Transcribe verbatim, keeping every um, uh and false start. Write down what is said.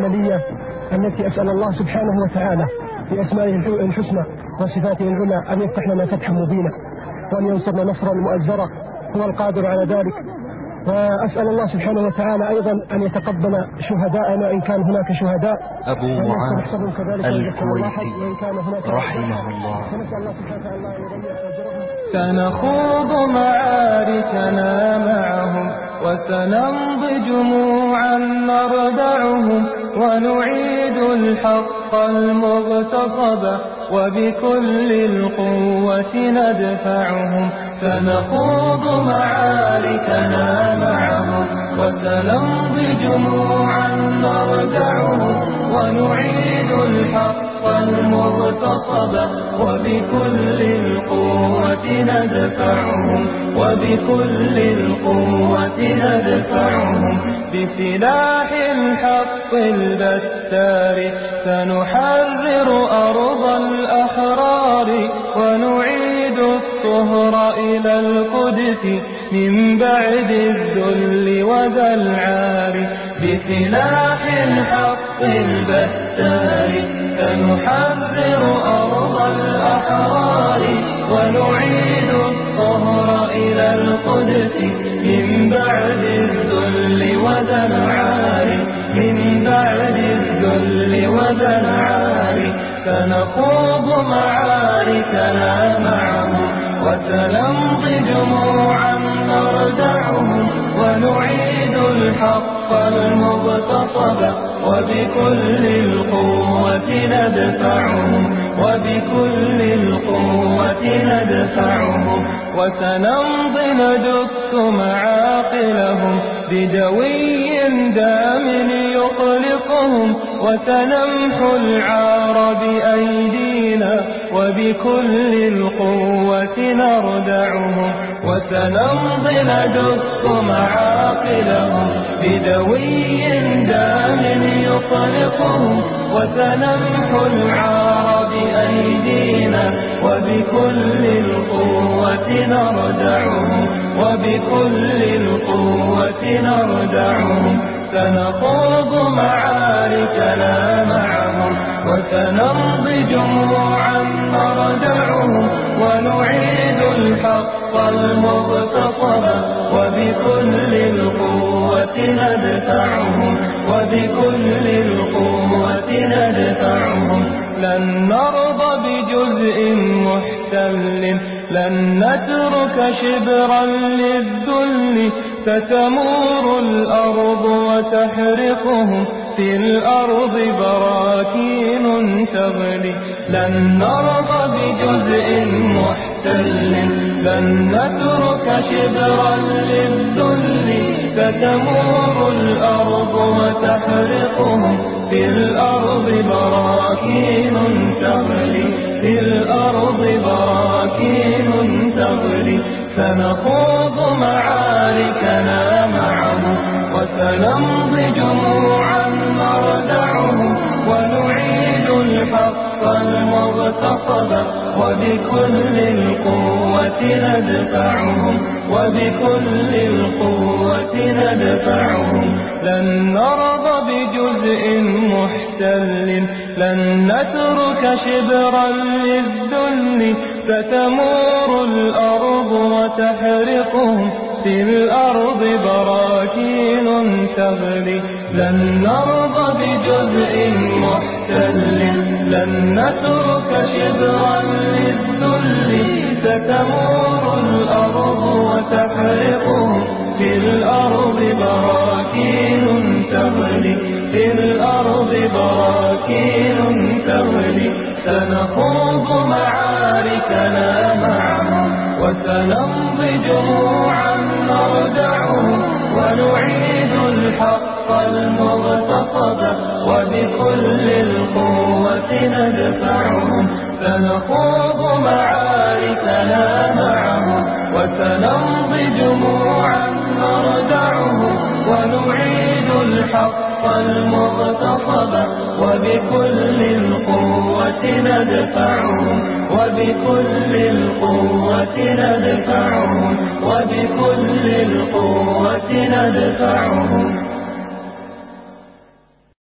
العملية التي أسأل الله سبحانه وتعالى بأسمائه الحسنى وصفاته العلى أن يفتح لنا فتحا مبينا وأن ينصرنا نصرا مؤزرا، هو القادر على ذلك. وأسأل الله سبحانه وتعالى أيضا أن يتقبل شهداءنا إن كان هناك شهداء، أبو معاذ الكويتي رحمه الله. سنخوض معاركنا معهم وسنمضي جموعا نردعهم ونعيد الحق المغتصب وبكل القوة ندفعهم. سنخوض معاركنا معهم وسنمضي جموعا نردعهم ونعيد الحق المغتصب وبكل القوة ندفعهم وبكل القوة ندفعهم. بسلاح الحق البتار سنحرر أرض الأحرار ونعيد الطهر إلى القدس من بعد الذل وذا العار. بسلاح الحق البتار سنحرر أرض الأحرار ونعيد الطهر إلى القدس من بعد الذل وذا العار من بعد الذل وذا العار. سنخوض معاركنا معهم وسنمضي جموعا نردعهم ونعيد الحق المغتصب وبكل القوة ندفعهم وبكل القوة ندفعهم. وسنمضي ندك معاقلهم بدوي دام يقلقهم وسنمحو العار بأيدينا وبكل القوة نردعهم. وسنمضي ندك معاقلهم بدوي دام يقلقهم وسنمحو العار بأيدينا وبكل القوة نردعهم وبكل القوة نردعهم. سنخوض معاركنا معهم وسنمضي جموعا نردعهم ونعيد الحق المغتصب وبكل القوة ندفعهم وبكل القوة ندفعهم. لن نرضى بجزء محتل لن نترك شبرا للذل ستمور الأرض وتحرقهم في الأرض براكين تغلي. لن نرضى بجزء محتل لن نترك شبرا للذل ستمور الأرض وتحرقهم في الأرض براكين تغلي في الأرض براكين تغلي. سنخوض معاركنا معهم وسنمضي جموعا نردعهم ونعيد الحق المغتصب وبكل القوة ندفعهم وبكل القوة ندفعهم. لن نرضى بجزء محتل لن نترك شبرا للذل ستمور الأرض وتحرقهم في الأرض براكين تغلي. لن نرضى بجزء محتل لن نترك شبرا للذل ستمور الأرض وتحرقهم في الأرض براكين تغلي في الأرض براكين تغلي. سنخوض معاركنا معهم وسنمضي جموعا نردعهم ونعيد الحق المغتصب وبكل القوة ندفعهم. سنخوض معاركنا معهم وسنمضي جموعا نردعهم ونعيد الحق المغتصب وبكل القوة ندفعهم وبكل القوة ندفعهم وبكل القوة ندفعهم.